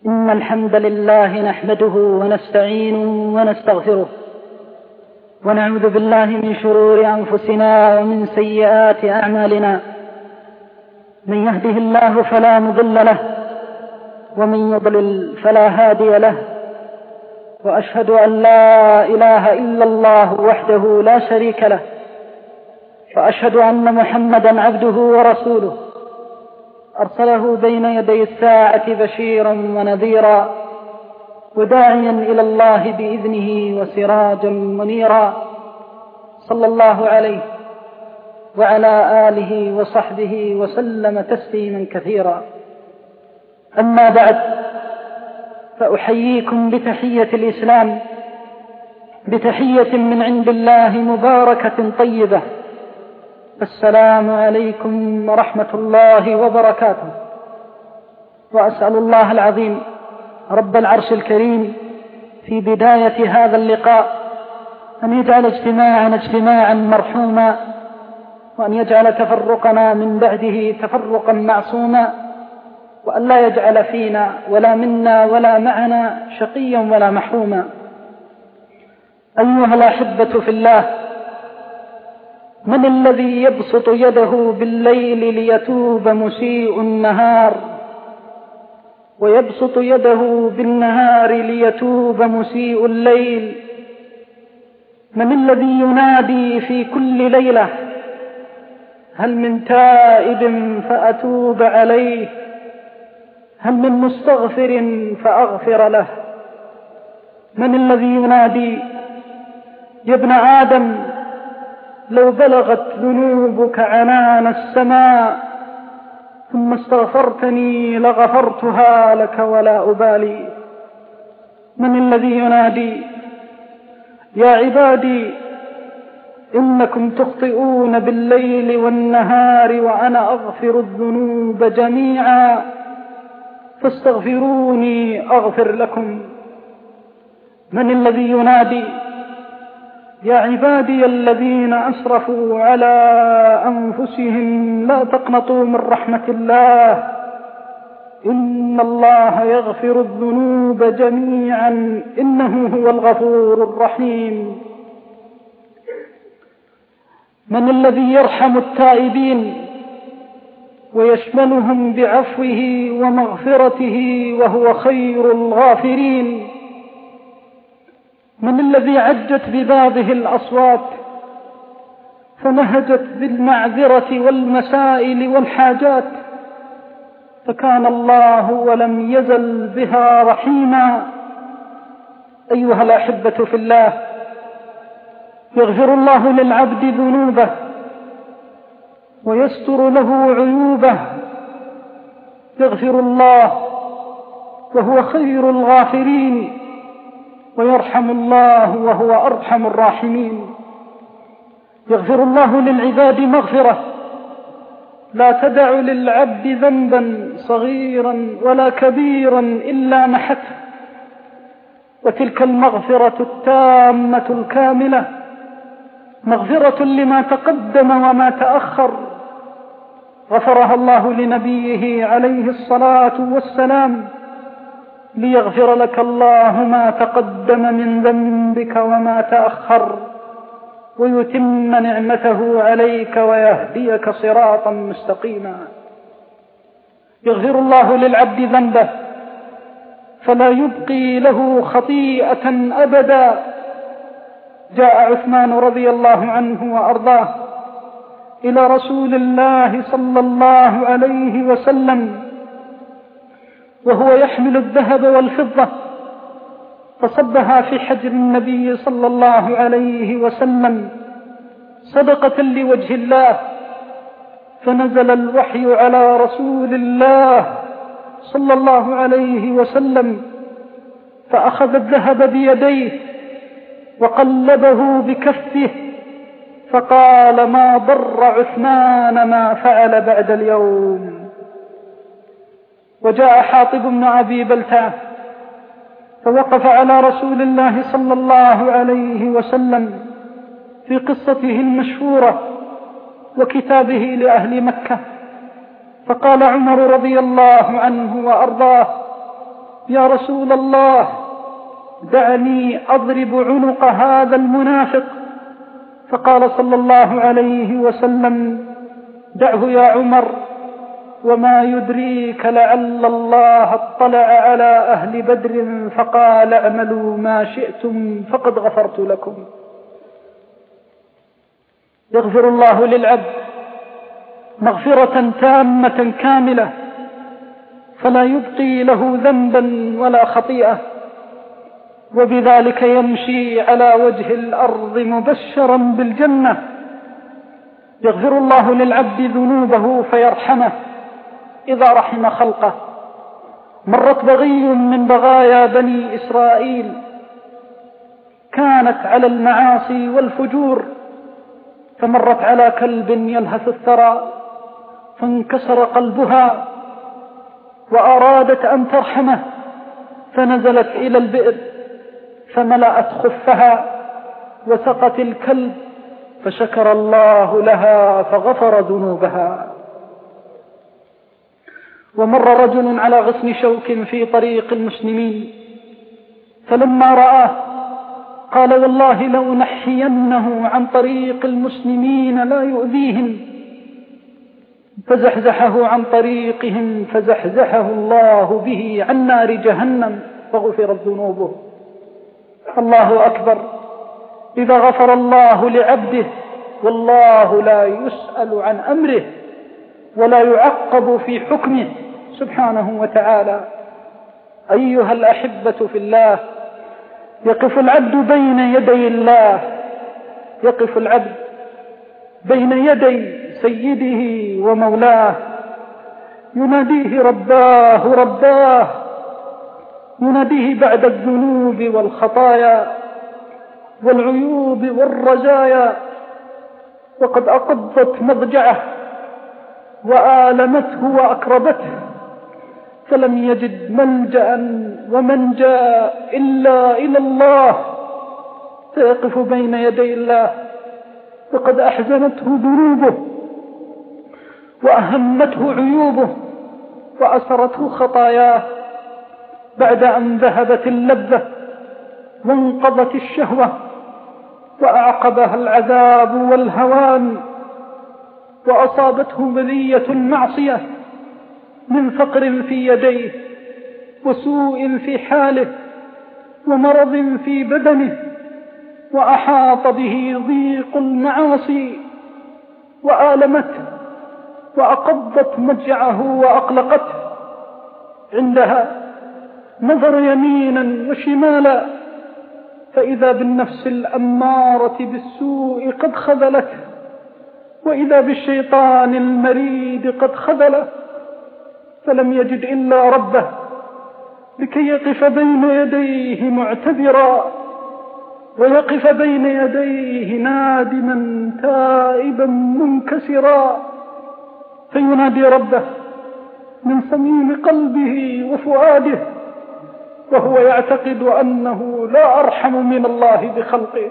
إن الحمد لله نحمده ونستعينه ونستغفره ونعوذ بالله من شرور أنفسنا ومن سيئات أعمالنا. من يهده الله فلا مضل له ومن يضلل فلا هادي له، وأشهد أن لا إله إلا الله وحده لا شريك له، وأشهد أن محمدا عبده ورسوله أرسله بين يدي الساعة بشيرا ونذيرا وداعيا إلى الله بإذنه وسراجا منيرا، صلى الله عليه وعلى آله وصحبه وسلم تسليما كثيرا. أما بعد، فأحييكم بتحية الإسلام، بتحية من عند الله مباركة طيبة، السلام عليكم ورحمة الله وبركاته. وأسأل الله العظيم رب العرش الكريم في بداية هذا اللقاء أن يجعل اجتماعنا اجتماعا مرحوما، وأن يجعل تفرقنا من بعده تفرقا معصوما، وأن لا يجعل فينا ولا منا ولا معنا شقيا ولا محروما. أيها الأحبة في الله، من الذي يبسط يده بالليل ليتوب مسيء النهار، ويبسط يده بالنهار ليتوب مسيء الليل؟ من الذي ينادي في كل ليلة: هل من تائب فأتوب عليه، هل من مستغفر فأغفر له؟ من الذي ينادي: يا ابن آدم، لو بلغت ذنوبك عنان السماء ثم استغفرتني لغفرتها لك ولا أبالي؟ من الذي ينادي: يا عبادي، إنكم تخطئون بالليل والنهار وأنا أغفر الذنوب جميعا فاستغفروني أغفر لكم؟ من الذي ينادي: يا عبادي الذين أسرفوا على أنفسهم لا تقنطوا من رحمة الله، إن الله يغفر الذنوب جميعا إنه هو الغفور الرحيم؟ من الذي يرحم التائبين ويشملهم بعفوه ومغفرته وهو خير الغافرين؟ من الذي عجت ببابه الأصوات فنهجت بالمعذرة والمسائل والحاجات، فكان الله ولم يزل بها رحيما؟ أيها الأحبة في الله، يغفر الله للعبد ذنوبه ويستر له عيوبه، يغفر الله وهو خير الغافرين، ويرحم الله وهو أرحم الراحمين. يغفر الله للعباد مغفرة لا تدع للعبد ذنبا صغيرا ولا كبيرا إلا محته، وتلك المغفرة التامة الكاملة مغفرة لما تقدم وما تأخر، غفرها الله لنبيه عليه الصلاة والسلام ليغفر لك الله ما تقدم من ذنبك وما تأخر، ويتم نعمته عليك ويهديك صراطا مستقيما. يغفر الله للعبد ذنبه فلا يبقي له خطيئة أبدا. جاء عثمان رضي الله عنه وأرضاه إلى رسول الله صلى الله عليه وسلم وهو يحمل الذهب والفضة، فصبها في حجر النبي صلى الله عليه وسلم صدقة لوجه الله، فنزل الوحي على رسول الله صلى الله عليه وسلم، فأخذ الذهب بيديه وقلبه بكفه فقال: ما ضر عثمان ما فعل بعد اليوم. وجاء حاطب بن أبي بلتعة فوقف على رسول الله صلى الله عليه وسلم في قصته المشهورة وكتابه لأهل مكة، فقال عمر رضي الله عنه وأرضاه: يا رسول الله دعني أضرب عنق هذا المنافق. فقال صلى الله عليه وسلم دعه يا عمر، وما يدريك لعل الله اطلع على أهل بدر فقال اعملوا ما شئتم فقد غفرت لكم. يغفر الله للعبد مغفرة تامة كاملة، فلا يبقي له ذنبا ولا خطيئة، وبذلك يمشي على وجه الأرض مبشرا بالجنة. يغفر الله للعبد ذنوبه فيرحمه إذا رحم خلقه. مرت بغي من بغايا بني إسرائيل كانت على المعاصي والفجور، فمرت على كلب يلهث الثرى فانكسر قلبها وأرادت أن ترحمه، فنزلت إلى البئر فملأت خفها وسقت الكلب، فشكر الله لها فغفر ذنوبها. ومر رجل على غصن شوك في طريق المسلمين، فلما رآه قال والله لو نحينه عن طريق المسلمين لا يؤذيهم، فزحزحه عن طريقهم فزحزحه الله به عن نار جهنم فغفرت ذنوبه. الله أكبر. إذا غفر الله لعبده والله لا يسأل عن أمره ولا يعقب في حكمه سبحانه وتعالى. أيها الأحبة في الله، يقف العبد بين يدي الله، يقف العبد بين يدي سيده ومولاه، يناديه رباه رباه، يناديه بعد الذنوب والخطايا والعيوب والرزايا، وقد أقضت مضجعه وآلمته وأكربته، فلم يجد ملجأ ومنجا إلا إلى الله، فيقف بين يدي الله وقد أحزنته ذنوبه وأهمته عيوبه وأسرته خطاياه، بعد أن ذهبت اللذة وانقضت الشهوة وأعقبها العذاب والهوان، وأصابته بلية المعصية من فقر في يديه وسوء في حاله ومرض في بدنه، وأحاط به ضيق المعاصي وآلمته وأقضت مضجعه وأقلقته. عندها نظر يمينا وشمالا فإذا بالنفس الأمارة بالسوء قد خذلته، وإذا بالشيطان المريد قد خذله، فلم يجد إلا ربه لكي يقف بين يديه معتذرا، ويقف بين يديه نادما تائبا منكسرا، فينادي ربه من صميم قلبه وفؤاده، وهو يعتقد أنه لا أرحم من الله بخلقه.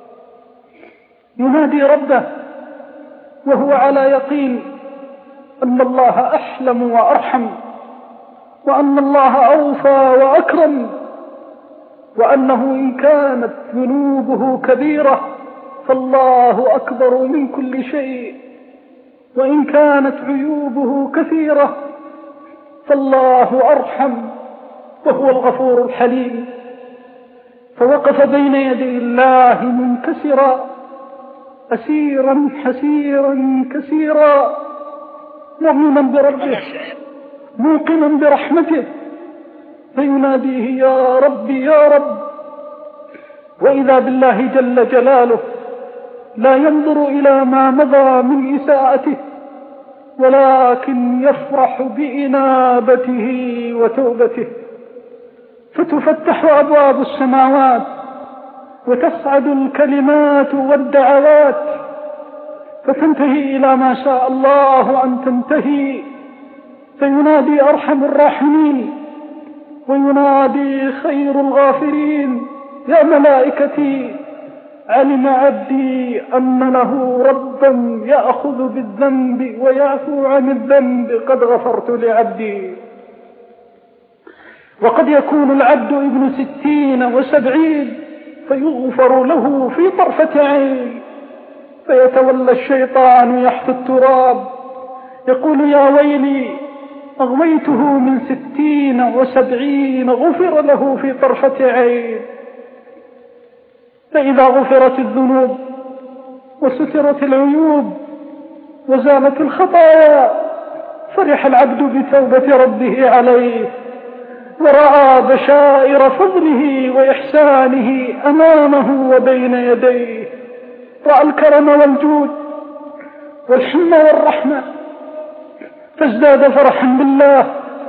ينادي ربه وهو على يقين أن الله أحلم وأرحم، وأن الله أوفى وأكرم، وأنه إن كانت ذنوبه كبيرة فالله أكبر من كل شيء، وإن كانت عيوبه كثيرة فالله أرحم وهو الغفور الحليم. فوقف بين يدي الله منكسرا أسيرا حسيرا كثيرا، مؤمنا بربه موقنا برحمته، فيناديه يا رب يا رب، وإذا بالله جل جلاله لا ينظر إلى ما مضى من إساءته، ولكن يفرح بإنابته وتوبته، فتفتح أبواب السماوات وتصعد الكلمات والدعوات، فتنتهي إلى ما شاء الله أن تنتهي، فينادي أرحم الراحمين وينادي خير الغافرين يا ملائكتي علم عبدي أن له ربا يأخذ بالذنب ويعفو عن الذنب قد غفرت لعبدي. وقد يكون العبد ابن 60 و70 فيغفر له في طرفة عين، فيتولى الشيطان يحث التراب يقول يا ويلي أغويته من 60 و70 غفر له في طرفة عين. فإذا غفرت الذنوب وسترت العيوب وزالت الخطايا فرح العبد بتوبة ربه عليه، ورأى بشائر فضله وإحسانه أمامه وبين يديه، رأى الكرم والجود والحلم والرحمة، فازداد فرحا بالله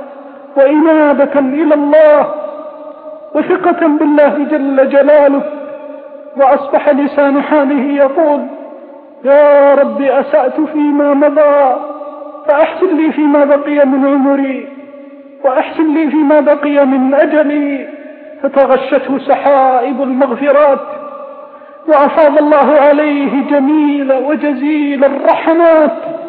وإنابة إلى الله وثقة بالله جل جلاله، وأصبح لسان حاله يقول يا رب أسأت فيما مضى فأحسن لي فيما بقي من عمري وأحسن لي فيما بقي من أجلي. فتغشته سحائب المغفرات وأفاض الله عليه جميل وجزيل الرحمات،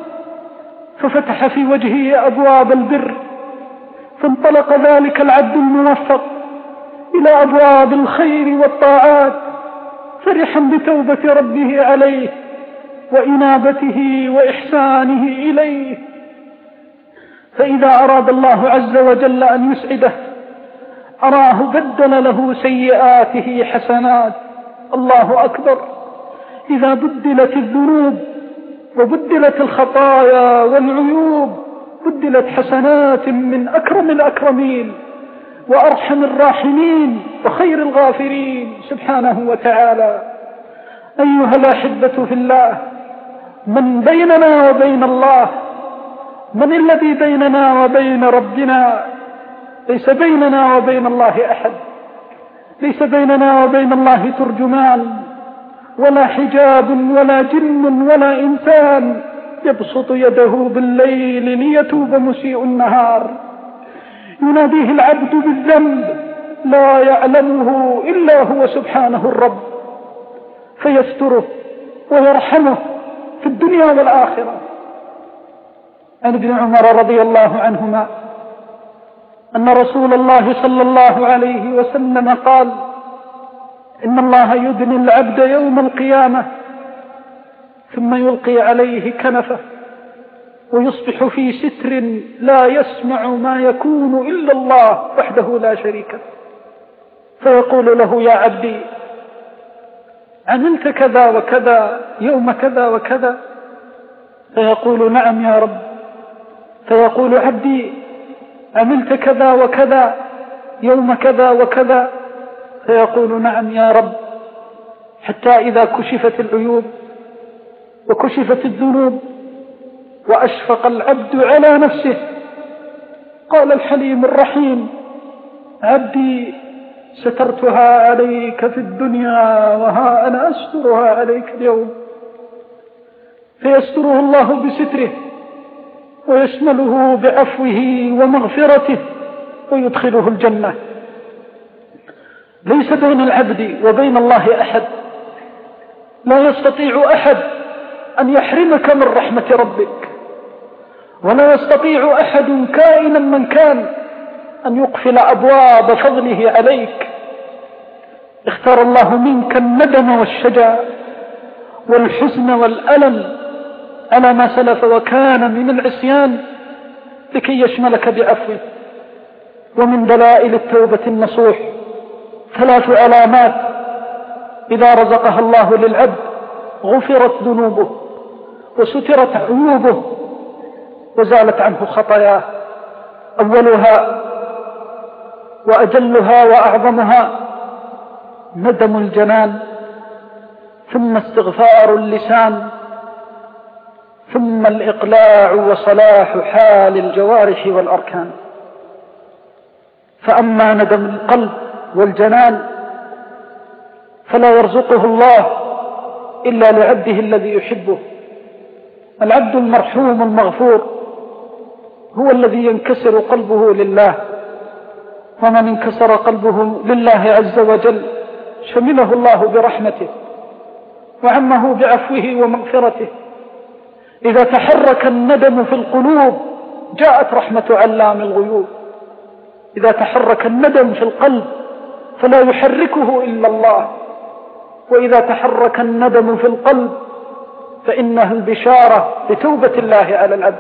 ففتح في وجهه أبواب البر، فانطلق ذلك العبد الموفق إلى أبواب الخير والطاعات فرحا بتوبة ربه عليه وإنابته وإحسانه إليه. فإذا أراد الله عز وجل أن يسعده أراه بدل له سيئاته حسنات. الله أكبر! إذا بدلت الذنوب وبدلت الخطايا والعيوب بدلت حسنات من أكرم الأكرمين وأرحم الراحمين وخير الغافرين سبحانه وتعالى. أيها الأحبة في الله، من بيننا وبين الله؟ من الذي بيننا وبين ربنا؟ ليس بيننا وبين الله أحد، ليس بيننا وبين الله ترجمان ولا حجاب ولا جن ولا إنسان يبسط يده بالليل ليتوب مسيء النهار. يناديه العبد بالذنب لا يعلمه إلا هو سبحانه الرب، فيستره ويرحمه في الدنيا والآخرة. عن ابن عمر رضي الله عنهما أن رسول الله صلى الله عليه وسلم قال إن الله يدني العبد يوم القيامة ثم يلقي عليه كنفه ويصبح في ستر لا يسمع ما يكون إلا الله وحده لا شريك له، فيقول له يا عبدي عملت كذا وكذا يوم كذا وكذا؟ فيقول نعم يا رب. فيقول عبدي عملت كذا وكذا يوم كذا وكذا؟ فيقول نعم يا رب. حتى إذا كشفت العيوب وكشفت الذنوب وأشفق العبد على نفسه قال الحليم الرحيم عبدي سترتها عليك في الدنيا وها أنا أسترها عليك اليوم. فيستره الله بستره ويشمله بعفوه ومغفرته ويدخله الجنة. ليس بين العبد وبين الله أحد، لا يستطيع أحد أن يحرمك من رحمة ربك، ولا يستطيع أحد كائنا من كان أن يقفل أبواب فضله عليك. اختار الله منك الندم والشجا والحزن والألم على ما سلف وكان من العصيان لكي يشملك بعفوه. ومن دلائل التوبة النصوح 3 علامات إذا رزقها الله للعبد غفرت ذنوبه وسترت عيوبه وزالت عنه خطاياه. أولها وأجلها وأعظمها ندم الجنان، ثم استغفار اللسان، ثم الإقلاع وصلاح حال الجوارح والأركان. فأما ندم القلب والجنان فلا يرزقه الله إلا لعبده الذي يحبه. العبد المرحوم المغفور هو الذي ينكسر قلبه لله، ومن انكسر قلبه لله عز وجل شمله الله برحمته وعمه بعفوه ومغفرته. إذا تحرك الندم في القلوب جاءت رحمة علام الغيوب إذا تحرك الندم في القلب فلا يحركه إلا الله، وإذا تحرك الندم في القلب فإنها البشارة بتوبة الله على العبد.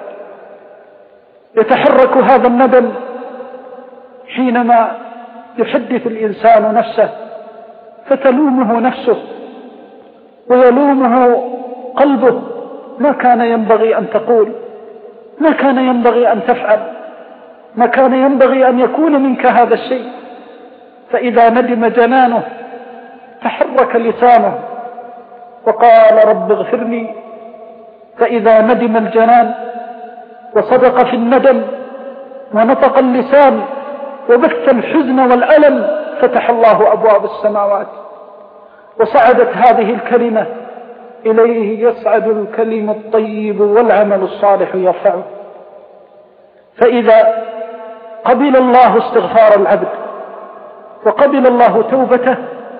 يتحرك هذا الندم حينما يحدث الإنسان نفسه فتلومه نفسه ويلومه قلبه: ما كان ينبغي أن تقول، ما كان ينبغي أن تفعل، ما كان ينبغي أن يكون منك هذا الشيء. فإذا ندم جنانه تحرك لسانه وقال: رب اغفر لي. فإذا ندم الجنان وصدق في الندم ونطق اللسان وبث الحزن والألم فتح الله أبواب السماوات وصعدت هذه الكلمة إليه يصعد الكلم الطيب والعمل الصالح يرفعه. فإذا قبل الله استغفار العبد وقبل الله توبته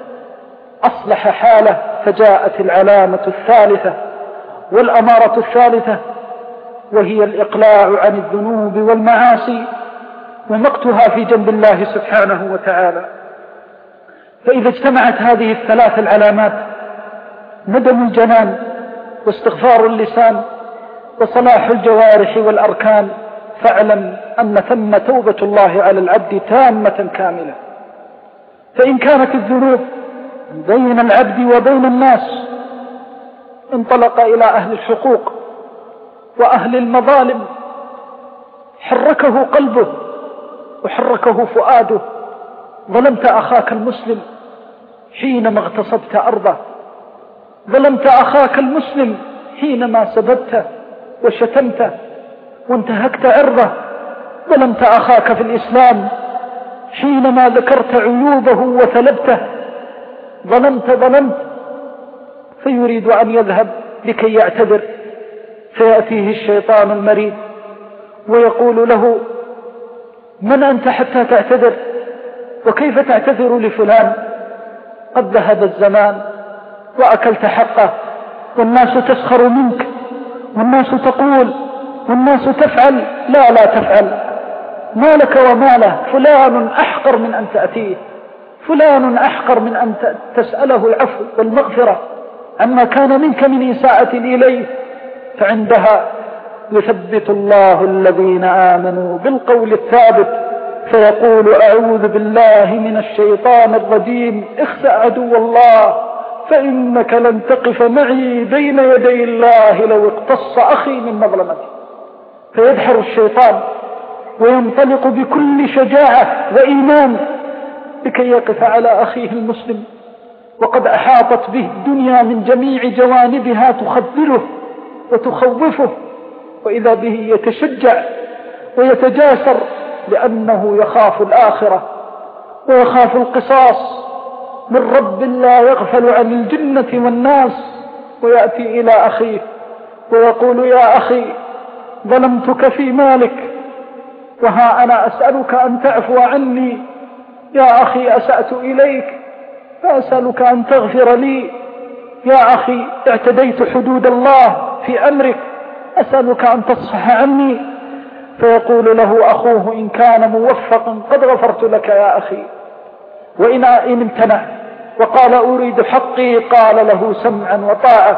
أصلح حاله، فجاءت العلامة الثالثة والأمارة الثالثة، وهي الإقلاع عن الذنوب والمعاصي ومقتها في جنب الله سبحانه وتعالى. فإذا اجتمعت هذه الثلاث العلامات: ندم الجنان واستغفار اللسان وصلاح الجوارح والأركان، فاعلم أن ثم توبة الله على العبد تامة كاملة. فإن كانت الذنوب بين العبد وبين الناس انطلق إلى أهل الحقوق وأهل المظالم حركه قلبه وحركه فؤاده. ظلمت أخاك المسلم حينما اغتصبت أرضه، ظلمت أخاك المسلم حينما سببته وشتمته وانتهكت عرضه، ظلمت أخاك في الإسلام حينما ذكرت عيوبه وثلبته، ظلمت. فيريد أن يذهب لكي يعتذر، فيأتيه الشيطان المريد ويقول له: من أنت حتى تعتذر؟ وكيف تعتذر لفلان؟ قد ذهب الزمان وأكلت حقه، والناس تسخر منك، والناس تقول، والناس تفعل. لا تفعل، ما لك وما له. فلان أحقر من أن تأتيه، فلان أحقر من أن تسأله العفو والمغفرة عما كان منك من إساءة إليه. فعندها يثبت الله الذين آمنوا بالقول الثابت، فيقول: أعوذ بالله من الشيطان الرجيم، اخسأ عدو الله، فإنك لن تقف معي بين يدي الله لو اقتص أخي من مظلمتي. فيدحر الشيطان وينطلق بكل شجاعة وإيمان لكي يقف على أخيه المسلم، وقد أحاطت به الدنيا من جميع جوانبها تخذله وتخوفه، وإذا به يتشجع ويتجاسر لأنه يخاف الآخرة ويخاف القصاص من رب لا يغفل عن الجنة والناس. ويأتي إلى أخيه ويقول: يا أخي، ظلمتك في مالك، وها أنا أسألك أن تعفو عني. يا أخي، أسأت إليك فأسألك أن تغفر لي. يا أخي، اعتديت حدود الله في أمرك، أسألك أن تصفح عني. فيقول له أخوه: إن كان موفقا قد غفرت لك يا أخي، وإن امتنع وقال أريد حقي قال له: سمعا وطاعة،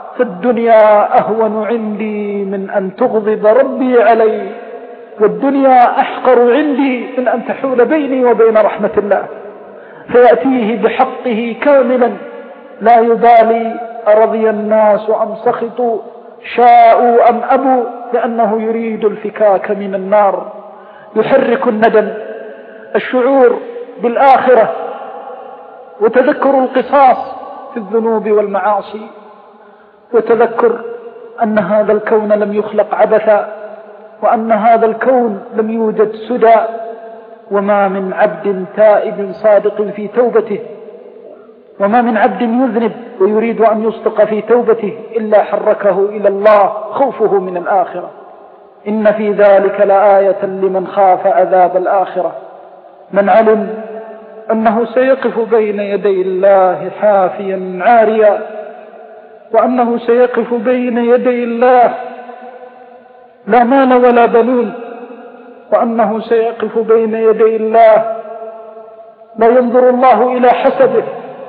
فالدنيا أهون عندي من أن تغضب ربي علي، والدنيا أحقر عندي من أن تحول بيني وبين رحمة الله. فيأتيه بحقه كاملا، لا يبالي أرضي الناس أم سخطوا، شاءوا أم أبوا، لأنه يريد الفكاك من النار. يحرك الندم الشعور بالآخرة وتذكر القصاص في الذنوب والمعاصي، وتذكر أن هذا الكون لم يخلق عبثا، وأن هذا الكون لم يوجد سدى، وما من عبد تائب صادق في توبته، وما من عبد يذنب ويريد أن يصدق في توبته إلا حركه إلى الله خوفه من الآخرة. إن في ذلك لآية لمن خاف عذاب الآخرة، من علم أنه سيقف بين يدي الله حافيا عاريا، وأنه سيقف بين يدي الله لا مال ولا بنون، وأنه سيقف بين يدي الله لا ينظر الله إلى حسبه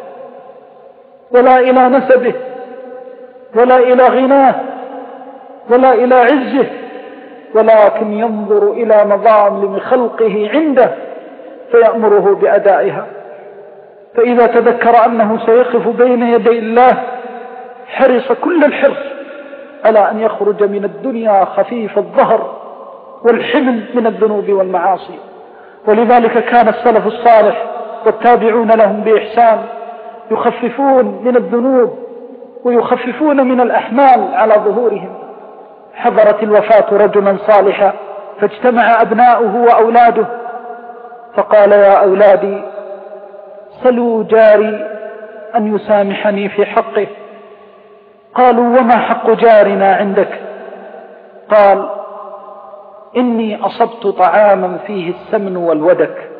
ولا إلى نسبه ولا إلى غناه ولا إلى عزه، ولكن ينظر إلى مظالم خلقه عنده فيأمره بأدائها. فإذا تذكر أنه سيقف بين يدي الله حرص كل الحرص على أن يخرج من الدنيا خفيف الظهر والحمل من الذنوب والمعاصي. ولذلك كان السلف الصالح والتابعون لهم بإحسان يخففون من الذنوب ويخففون من الأحمال على ظهورهم. حضرت الوفاة رجلا صالحا فاجتمع أبناؤه وأولاده فقال: يا أولادي سلوا جاري أن يسامحني في حقه. قالوا: وما حق جارنا عندك؟ قال: إني أصبت طعاما فيه السمن والودك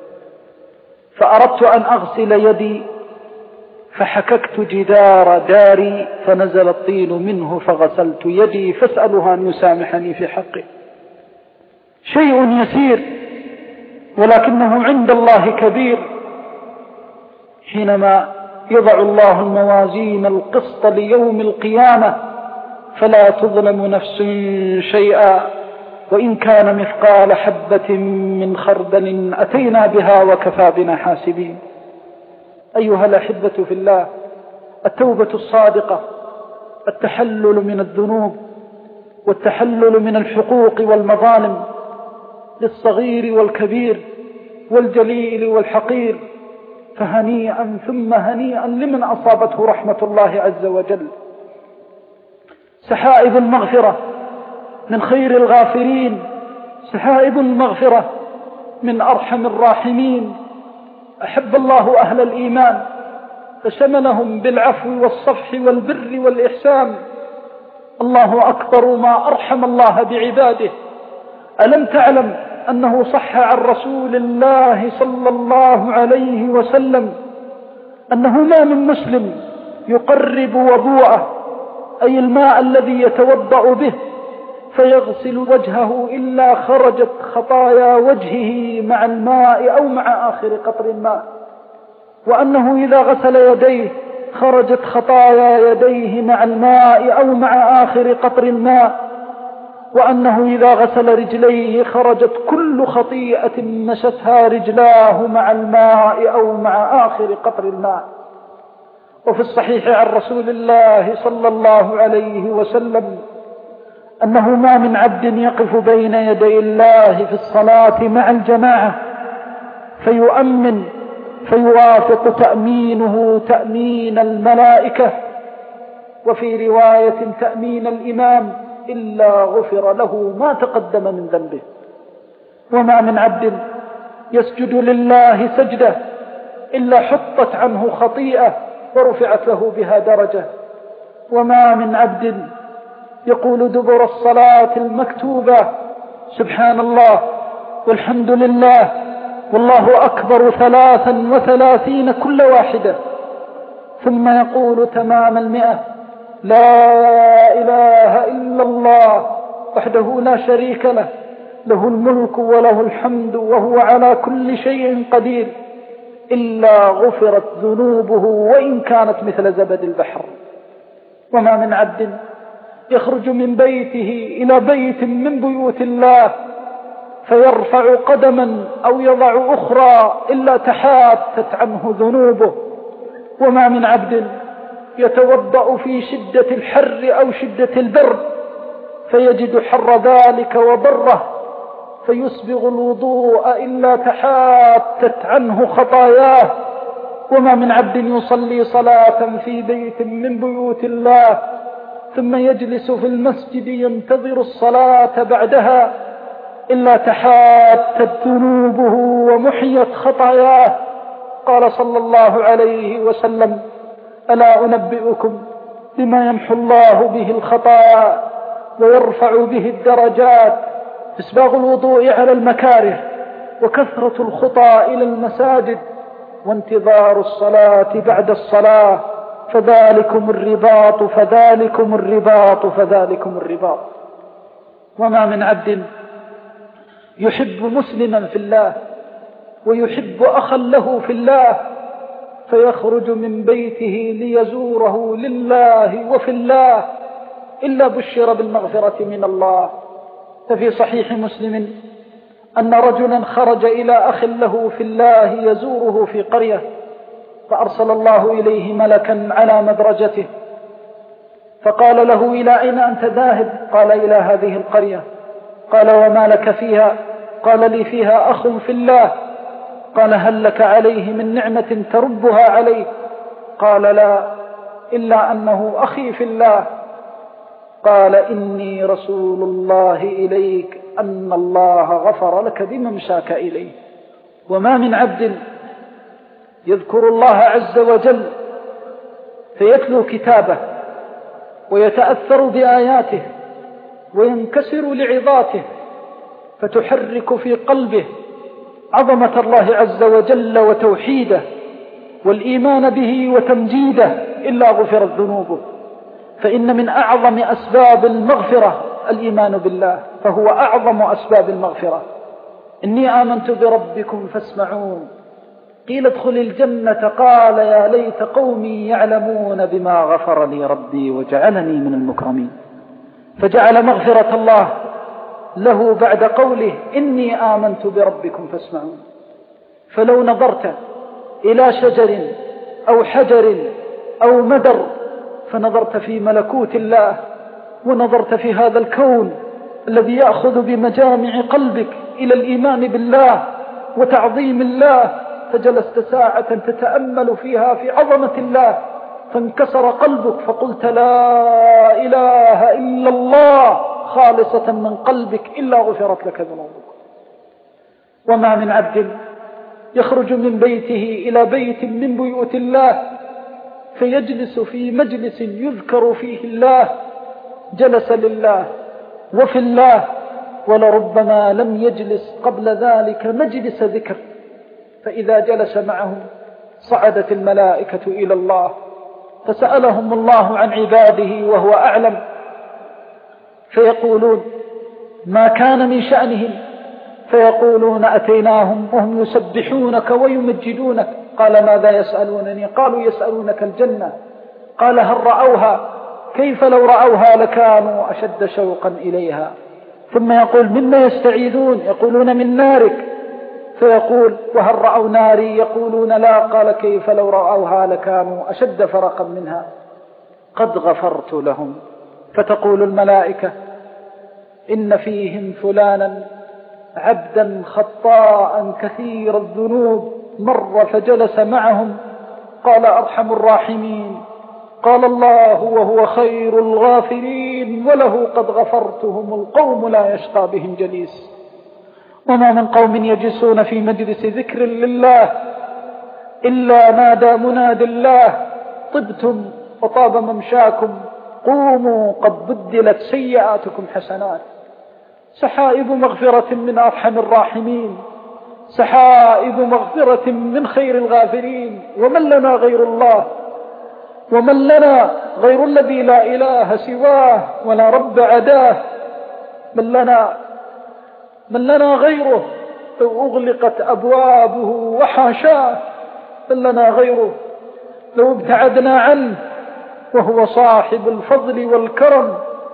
فأردت أن أغسل يدي فحككت جدار داري فنزل الطين منه فغسلت يدي فاسأله أن يسامحني في حقه. شيء يسير ولكنه عند الله كبير. حينما يضع الله الموازين القسط ليوم القيامة فلا تظلم نفس شيئا وإن كان مثقال حبة من خردل أتينا بها وكفى بنا حاسبين. أيها الأحبة في الله، التوبة الصادقة، التحلل من الذنوب والتحلل من الحقوق والمظالم للصغير والكبير والجليل والحقير، فهنيئا ثم هنيئا لمن أصابته رحمة الله عز وجل. سحائب المغفرة من خير الغافرين، سحائب المغفرة من أرحم الراحمين. أحب الله أهل الإيمان فشملهم بالعفو والصفح والبر والإحسان. الله أكبر ما أرحم الله بعباده. ألم تعلم أنه صح عن رسول الله صلى الله عليه وسلم أنه ما من مسلم يقرب وضوءه أي الماء الذي يتوضأ به فيغسل وجهه إلا خرجت خطايا وجهه مع الماء أو مع آخر قطر الماء، وأنه إذا غسل يديه خرجت خطايا يديه مع الماء أو مع آخر قطر الماء، وأنه إذا غسل رجليه خرجت كل خطيئة مستها رجلاه مع الماء أو مع آخر قطر الماء. وفي الصحيح عن رسول الله صلى الله عليه وسلم أنه ما من عبد يقف بين يدي الله في الصلاة مع الجماعة فيؤمن فيوافق تأمينه تأمين الملائكة، وفي رواية تأمين الإمام، إلا غفر له ما تقدم من ذنبه. وما من عبد يسجد لله سجدة إلا حطت عنه خطيئة ورفعت له بها درجة. وما من عبد يقول دبر الصلاة المكتوبة سبحان الله والحمد لله والله أكبر 33 كل واحدة، ثم يقول تمام 100 لا إله إلا الله وحده لا شريك له، له الملك وله الحمد وهو على كل شيء قدير، إلا غفرت ذنوبه وإن كانت مثل زبد البحر. وما من عبد يخرج من بيته إلى بيت من بيوت الله فيرفع قدما أو يضع أخرى إلا تحاتت عنه ذنوبه. وما من عبد يتوضأ في شدة الحر أو شدة البرد فيجد حر ذلك وضره فيسبغ الوضوء إلا تحاتت عنه خطاياه. وما من عبد يصلي صلاة في بيت من بيوت الله ثم يجلس في المسجد ينتظر الصلاة بعدها إلا تحاتت ذنوبه ومحيت خطاياه. قال صلى الله عليه وسلم ألا أنبئكم بما يمحو الله به الخطايا ويرفع به الدرجات؟ إسباغ الوضوء على المكاره وكثرة الخطى إلى المساجد وانتظار الصلاة بعد الصلاة، فذلكم الرباط فذلكم الرباط فذلكم الرباط. وما من عبد يحب مسلما في الله ويحب أخا له في الله، فيخرج من بيته ليزوره لله وفي الله، إلا بشر بالمغفرة من الله. ففي صحيح مسلم أن رجلا خرج إلى أخ له في الله يزوره في قرية، فأرسل الله إليه ملكا على مدرجته فقال له: إلى أين أنت ذاهب؟ قال: إلى هذه القرية. قال: وما لك فيها؟ قال: لي فيها أخ في الله. قال: هل لك عليه من نعمة تربها عليه؟ قال: لا، إلا أنه أخي في الله. قال: إني رسول الله إليك أن الله غفر لك بممشاك إليه. وما من عبد يذكر الله عز وجل فيتلو كتابه ويتأثر بآياته وينكسر لعظاته فتحرك في قلبه عظمة الله عز وجل وتوحيده والإيمان به وتمجيده إلا غفرت ذنوبه. فإن من أعظم أسباب المغفرة الإيمان بالله، فهو أعظم أسباب المغفرة. إني آمنت بربكم فاسمعون. قيل ادخل الجنة قال: يا ليت قومي يعلمون بما غفر لي ربي وجعلني من المكرمين. فجعل مغفرة الله له بعد قوله: إني آمنت بربكم فاسمعون. فلو نظرت إلى شجر أو حجر أو مدر، فنظرت في ملكوت الله ونظرت في هذا الكون الذي يأخذ بمجامع قلبك إلى الإيمان بالله وتعظيم الله، فجلست ساعة تتأمل فيها في عظمة الله، فانكسر قلبك فقلت: لا إله إلا الله خالصة من قلبك إلا غفرت لك ذنوبك. وما من عبد يخرج من بيته إلى بيت من بيوت الله فيجلس في مجلس يذكر فيه الله، جلس لله وفي الله، ولربما لم يجلس قبل ذلك مجلس ذكر، فإذا جلس معهم صعدت الملائكة إلى الله فسألهم الله عن عباده وهو أعلم، فيقولون: ما كان من شأنهم؟ فيقولون: أتيناهم وهم يسبحونك ويمجدونك. قال: ماذا يسألونني؟ قالوا: يسألونك الجنة. قال: هل رأوها؟ كيف لو رأوها لكانوا أشد شوقا إليها. ثم يقول: مما يستعيذون؟ يقولون: من نارك. فيقول: وهل رأوا ناري؟ يقولون: لا. قال: كيف لو رأوها لكانوا أشد فرقا منها. قد غفرت لهم. فتقول الملائكة: إن فيهم فلانا عبدا خطاء كثير الذنوب مر فجلس معهم. قال: أرحم الراحمين. قال الله: وهو خير الغافرين، وله قد غفرتهم القوم لا يشقى بهم جليس. وما من قوم يجلسون في مجلس ذكر لله إلا نادى مناد الله: طبتم وطاب ممشاكم، قوموا قد بدلت سيئاتكم حسنات. سحائب مغفرة من أرحم الراحمين، سحائب مغفرة من خير الغافرين. ومن لنا غير الله؟ ومن لنا غير الذي لا إله سواه ولا رب عداه؟ من لنا غيره لو أغلقت أبوابه وحاشاه؟ من لنا غيره لو ابتعدنا عنه وهو صاحب الفضل والكرم؟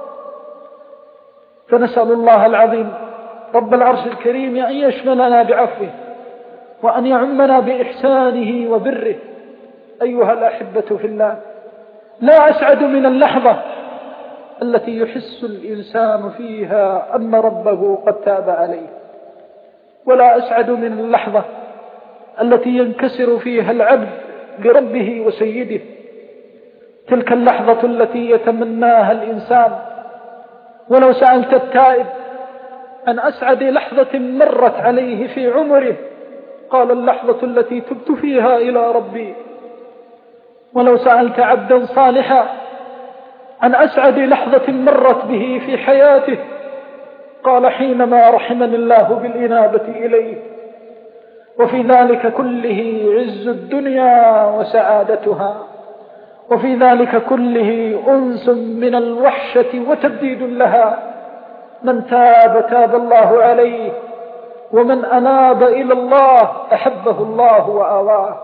فنسأل الله العظيم رب العرش الكريم أن يشملنا بعفوه وأن يعمنا بإحسانه وبره. أيها الأحبة في الله، لا أسعد من اللحظة التي يحس الإنسان فيها أن ربه قد تاب عليه، ولا أسعد من اللحظة التي ينكسر فيها العبد لربه وسيده. تلك اللحظة التي يتمناها الإنسان. ولو سألت التائب عن أسعد لحظة مرت عليه في عمره، قال: اللحظة التي تبت فيها إلى ربي. ولو سألت عبدا صالحا عن أسعد لحظة مرت به في حياته، قال: حينما رحمني الله بالإنابة إليه. وفي ذلك كله عز الدنيا وسعادتها، وفي ذلك كله أنس من الوحشة وتبديد لها. من تاب تاب الله عليه، ومن أناب إلى الله أحبه الله وآواه.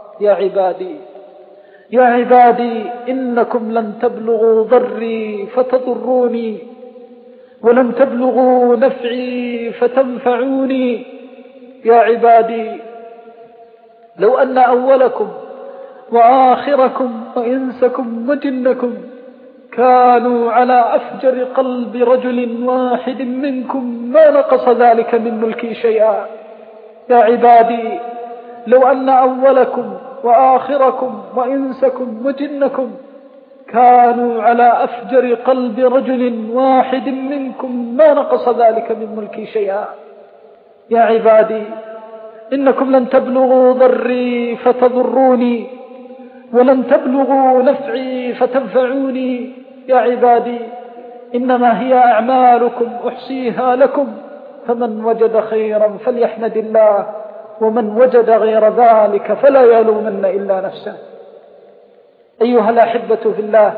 يا عبادي إنكم لن تبلغوا ضري فتضروني، ولن تبلغوا نفعي فتنفعوني. يا عبادي لو أن أولكم وآخركم وإنسكم وجنكم كانوا على أفجر قلب رجل واحد منكم ما نقص ذلك من ملكي شيئا. يا عبادي لو أن أولكم وآخركم وإنسكم وجنكم كانوا على أفجر قلب رجل واحد منكم ما نقص ذلك من ملكي شيئا. يا عبادي إنكم لن تبلغوا ضري فتضروني، ولن تبلغوا نفعي فتنفعوني. يا عبادي إنما هي أعمالكم أحصيها لكم، فمن وجد خيرا فليحمد الله، ومن وجد غير ذلك فلا يلومن إلا نفسه. أيها الأحبة في الله،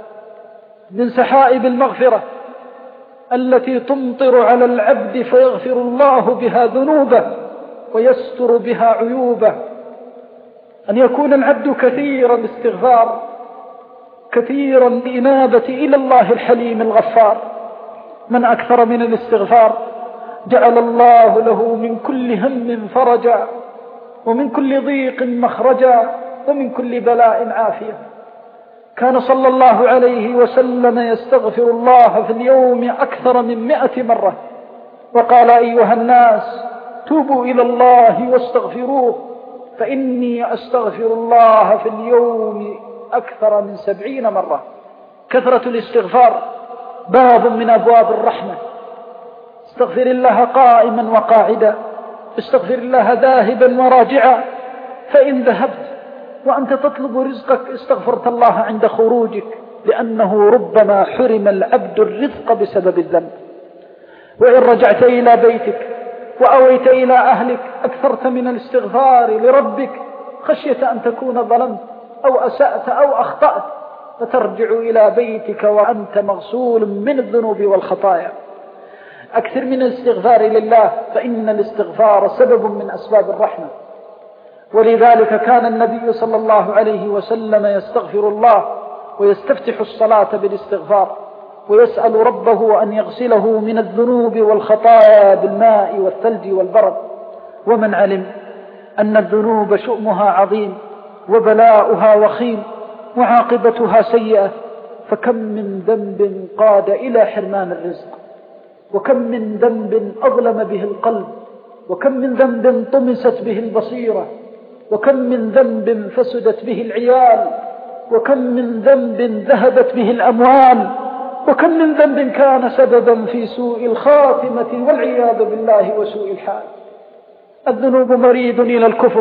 من سحائب المغفرة التي تمطر على العبد فيغفر الله بها ذنوبه ويستر بها عيوبه أن يكون العبد كثيرا الاستغفار، كثيرا الإنابة إلى الله الحليم الغفار. من أكثر من الاستغفار جعل الله له من كل هم فرجا، ومن كل ضيق مخرجا، ومن كل بلاء عافية. كان صلى الله عليه وسلم يستغفر الله في اليوم أكثر من 100 مرة، وقال: أيها الناس توبوا إلى الله واستغفروه، فإني أستغفر الله في اليوم أكثر من 70 مرة. كثرة الاستغفار باب من أبواب الرحمة. استغفر الله قائما وقاعدا، استغفر الله ذاهبا وراجعا، فإن ذهبت وأنت تطلب رزقك استغفرت الله عند خروجك، لأنه ربما حرم العبد الرزق بسبب الذنب. وإن رجعت إلى بيتك وأويت إلى أهلك أكثرت من الاستغفار لربك، خشية أن تكون ظلمت أو أسأت أو أخطأت، فترجع إلى بيتك وأنت مغسول من الذنوب والخطايا. أكثر من الاستغفار لله، فإن الاستغفار سبب من أسباب الرحمة. ولذلك كان النبي صلى الله عليه وسلم يستغفر الله ويستفتح الصلاة بالاستغفار، ويسأل ربه أن يغسله من الذنوب والخطايا بالماء والثلج والبرد. ومن علم أن الذنوب شؤمها عظيم وبلاؤها وخيم وعاقبتها سيئة، فكم من ذنب قاد إلى حرمان الرزق، وكم من ذنب أظلم به القلب، وكم من ذنب طمست به البصيرة، وكم من ذنب فسدت به العيال، وكم من ذنب ذهبت به الأموال، وكم من ذنب كان سببا في سوء الخاتمة والعياذ بالله وسوء الحال. الذنوب مريد إلى الكفر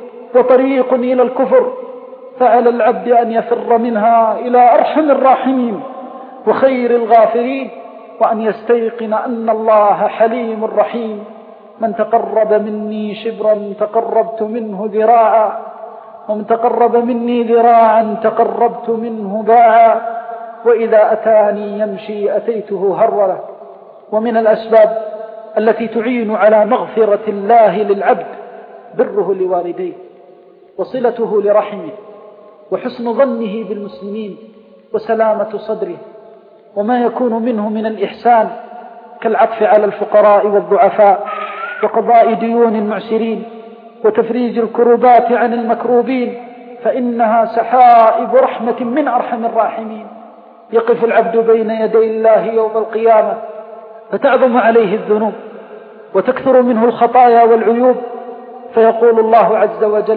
وطريق إلى الكفر، فعلى العبد أن يفر منها إلى أرحم الراحمين وخير الغافرين، وأن يستيقن أن الله حليم رحيم. من تقرب مني شبرا تقربت منه ذراعا، ومن تقرب مني ذراعا تقربت منه باعا، وإذا أتاني يمشي أتيته هرولة. ومن الأسباب التي تعين على مغفرة الله للعبد بره لوالديه، وصلته لرحمه، وحسن ظنه بالمسلمين، وسلامة صدره، وما يكون منه من الإحسان كالعطف على الفقراء والضعفاء، وقضاء ديون المعسرين، وتفريج الكربات عن المكروبين، فإنها سحائب رحمة من أرحم الراحمين. يقف العبد بين يدي الله يوم القيامة فتعظم عليه الذنوب وتكثر منه الخطايا والعيوب، فيقول الله عز وجل: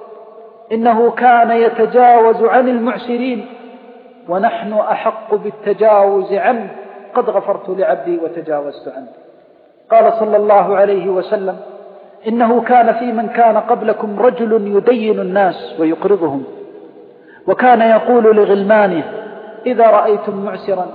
إنه كان يتجاوز عن المعسرين ونحن أحق بالتجاوز عنه، قد غفرت لعبدي وتجاوزت عنه. قال صلى الله عليه وسلم: إنه كان في من كان قبلكم رجل يدين الناس ويقرضهم، وكان يقول لغلمانه: إذا رأيتم معسرا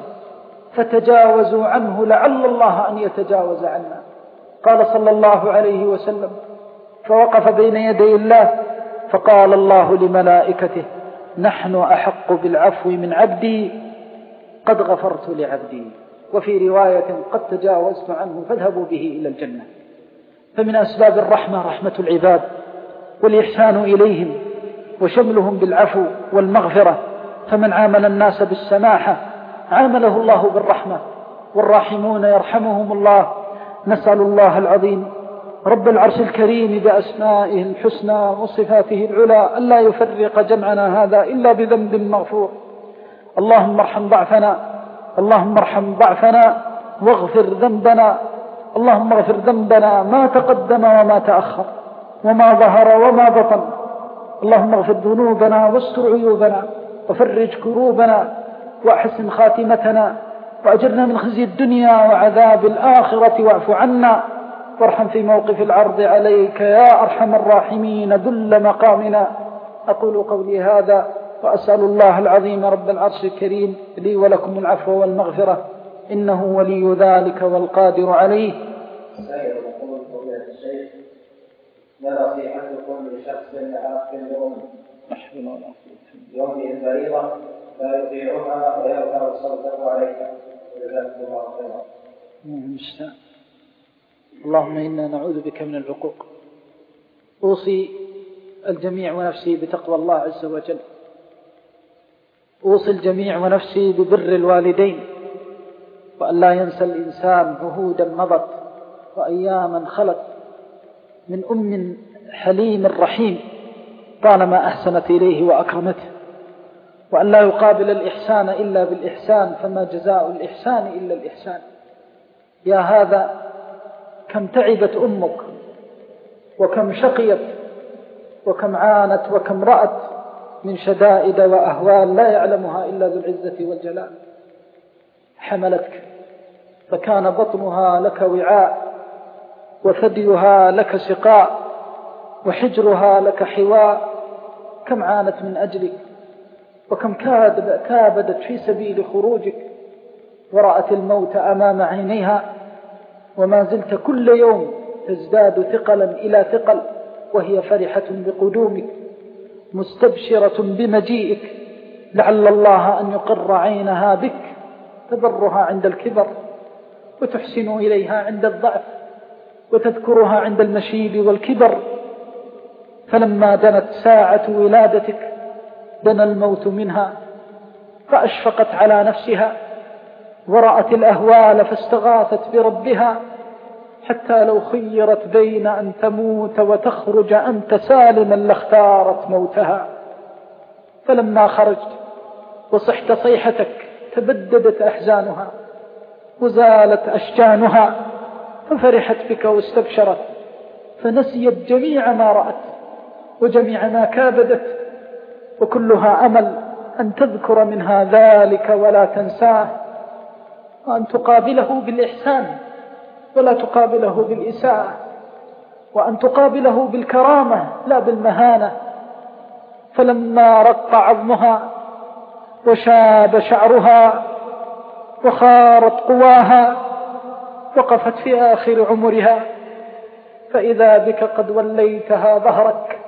فتجاوزوا عنه لعل الله أن يتجاوز عنا. قال صلى الله عليه وسلم: فوقف بين يدي الله فقال الله لملائكته: نحن أحق بالعفو من عبدي، قد غفرت لعبدي. وفي رواية: قد تجاوزت عنه فاذهبوا به إلى الجنة. فمن أسباب الرحمة رحمة العباد والإحسان إليهم وشملهم بالعفو والمغفرة، فمن عامل الناس بالسماحة عامله الله بالرحمة، والراحمون يرحمهم الله. نسأل الله العظيم رب العرش الكريم بأسمائه الحسنى وصفاته العلى ألا يفرق جمعنا هذا إلا بذنب مغفور. اللهم ارحم ضعفنا، اللهم ارحم ضعفنا واغفر ذنبنا، اللهم اغفر ذنبنا ما تقدم وما تأخر وما ظهر وما بطن. اللهم اغفر ذنوبنا واستر عيوبنا وفرج كروبنا وأحسن خاتمتنا وأجرنا من خزي الدنيا وعذاب الآخرة، واعف عنا وارحم في موقف العرض عليك يا أرحم الراحمين ذل مقامنا. أقول قولي هذا وأسأل الله العظيم رب العرش الكريم لي ولكم العفو والمغفرة، إنه ولي ذلك والقادر عليه. يقول فضيلة الشيخ: ما نصيحتكم لشخص عاق لأمه يومئ الفريضة لا يطيعها ويرفع صوته عليها؟ جزاكم الله خيرا. اللهم إنا نعوذ بك من العقوق. أوصي الجميع ونفسي بتقوى الله عز وجل، أوصي الجميع ونفسي ببر الوالدين، وأن لا ينسى الإنسان عهودا مضت وأياما خلت من أم حليم رحيم طالما أحسنت إليه وأكرمته، وأن لا يقابل الإحسان إلا بالإحسان، فما جزاء الإحسان إلا الإحسان. يا هذا كم تعبت أمك وكم شقيت وكم عانت وكم رأت من شدائد وأهوال لا يعلمها إلا ذو العزة والجلال. حملتك فكان بطنها لك وعاء، وثديها لك سقاء، وحجرها لك حواء. كم عانت من أجلك، وكم كابدت في سبيل خروجك، ورأت الموت أمام عينيها، وما زلت كل يوم تزداد ثقلا إلى ثقل، وهي فرحة بقدومك مستبشرة بمجيئك، لعل الله أن يقر عينها بك، تبرها عند الكبر وتحسن إليها عند الضعف، وتذكرها عند المشيب والكبر. فلما دنت ساعة ولادتك دنا الموت منها، فأشفقت على نفسها ورأت الأهوال فاستغاثت بربها، حتى لو خيرت بين أن تموت وتخرج أنت سالما لاختارت موتها. فلما خرجت وصحت صيحتك تبددت أحزانها وزالت أشجانها، ففرحت بك واستبشرت، فنسيت جميع ما رأت وجميع ما كابدت، وكلها أمل أن تذكر منها ذلك ولا تنساه، وأن تقابله بالإحسان ولا تقابله بالإساءة، وأن تقابله بالكرامة لا بالمهانة. فلما رق عظمها وشاب شعرها وخارت قواها، وقفت في آخر عمرها، فإذا بك قد وليتها ظهرك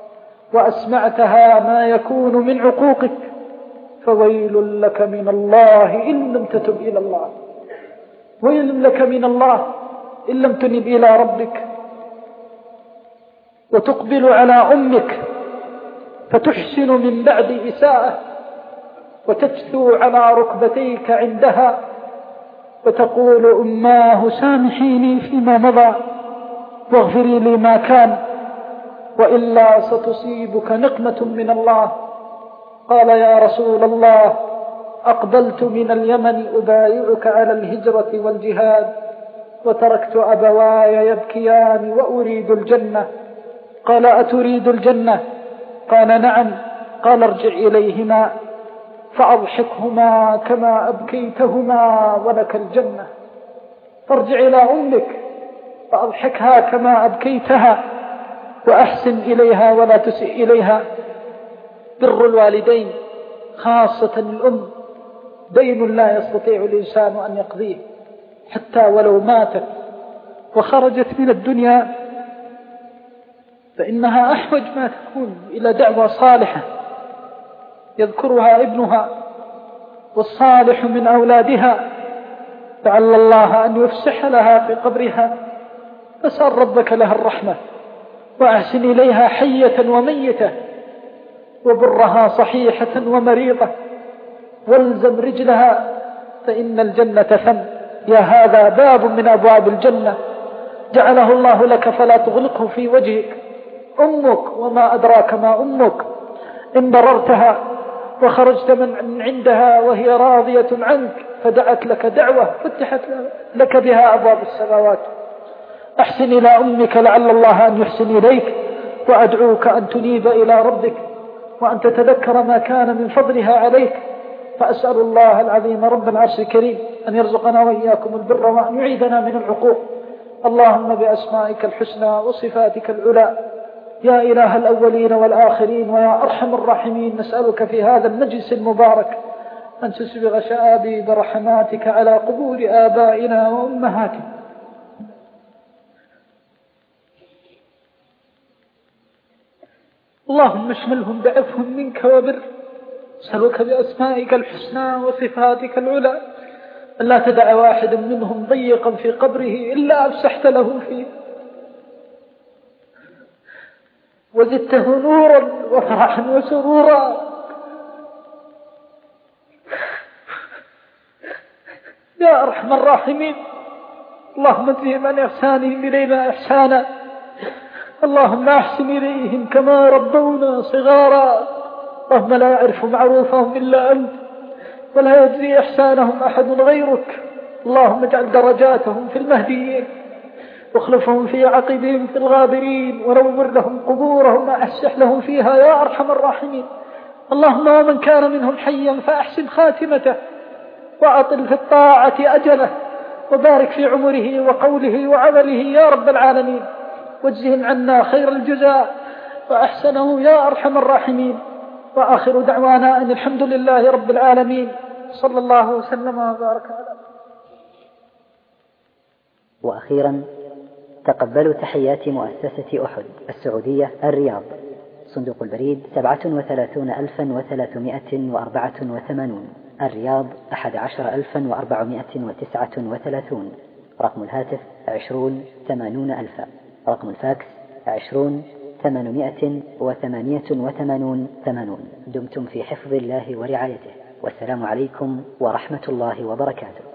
وأسمعتها ما يكون من عقوقك، فويل لك من الله إن لم تتب إلى الله، ويل لك من الله إن لم تنب إلى ربك وتقبل على أمك فتحسن من بعد إساءة، وتجثو على ركبتيك عندها وتقول: أماه سامحيني فيما مضى واغفري لي ما كان، وإلا ستصيبك نقمة من الله. قال: يا رسول الله، أقبلت من اليمن أبايعك على الهجرة والجهاد، وتركت أبواي يبكيان وأريد الجنة. قال: أتريد الجنة؟ قال: نعم. قال: ارجع إليهما فأضحكهما كما أبكيتهما ولك الجنة. فارجع إلى أمك فأضحكها كما أبكيتها، وأحسن إليها ولا تسئ إليها. بر الوالدين خاصة الأم دين لا يستطيع الإنسان أن يقضيه، حتى ولو ماتت وخرجت من الدنيا فإنها أحوج ما تكون إلى دعوة صالحة يذكرها ابنها والصالح من أولادها، لعل الله أن يفسح لها في قبرها فاسأل ربك لها الرحمة، وأحسن إليها حية وميتة، وبرها صحيحة ومريضة، والزم رجلها فإن الجنة ثم. يا هذا باب من أبواب الجنة جعله الله لك فلا تغلقه في وجهك. أمك وما أدراك ما أمك، إن بررتها وخرجت من عندها وهي راضية عنك فدعت لك دعوة فتحت لك بها أبواب السماوات. أحسن إلى أمك لعل الله أن يحسن إليك، وأدعوك أن تنيب إلى ربك وأن تتذكر ما كان من فضلها عليك. فأسأل الله العظيم رب العرش الكريم أن يرزقنا وإياكم البر وأن يعيدنا من العقوق. اللهم بأسمائك الحسنى وصفاتك العلى يا إله الأولين والآخرين ويا أرحم الراحمين، نسألك في هذا المجلس المبارك أن تسبغ شآبيب رحماتك على قبور آبائنا وأمهاتنا. اللهم اشملهم بعفو منك وبر. نسألك بأسمائك الحسنى وصفاتك العلى ألا تدع واحد منهم ضيقا في قبره إلا أفسحت له فيه وزدته نورا وفرحا وسرورا. يا أرحم الراحمين، اللهم اجزهم عن إحسانهم إلينا إحسانا. اللهم أحسن إليهم كما ربونا صغارا. اللهم لا يعرف معروفهم إلا أنت ولا يجزي إحسانهم أحد غيرك. اللهم اجعل درجاتهم في المهديين واخلفهم في عقبهم في الغابرين، ونور لهم قبورهم وأفسح لهم فيها يا أرحم الراحمين. اللهم ومن كان منهم حيا فأحسن خاتمته وأطل في الطاعة أجله، وبارك في عمره وقوله وعمله يا رب العالمين، واجزهم عنا خير الجزاء وأحسنه يا أرحم الراحمين. وآخر دعوانا أن الحمد لله رب العالمين، صلى الله وسلم وبارك على. وأخيرا تقبلوا تحيات مؤسسة أحد السعودية الرياض، صندوق البريد 37,384 الرياض 11,439. رقم الهاتف 20-80,000. رقم الفاكس 20-888. دمتم في حفظ الله ورعايته، والسلام عليكم ورحمة الله وبركاته.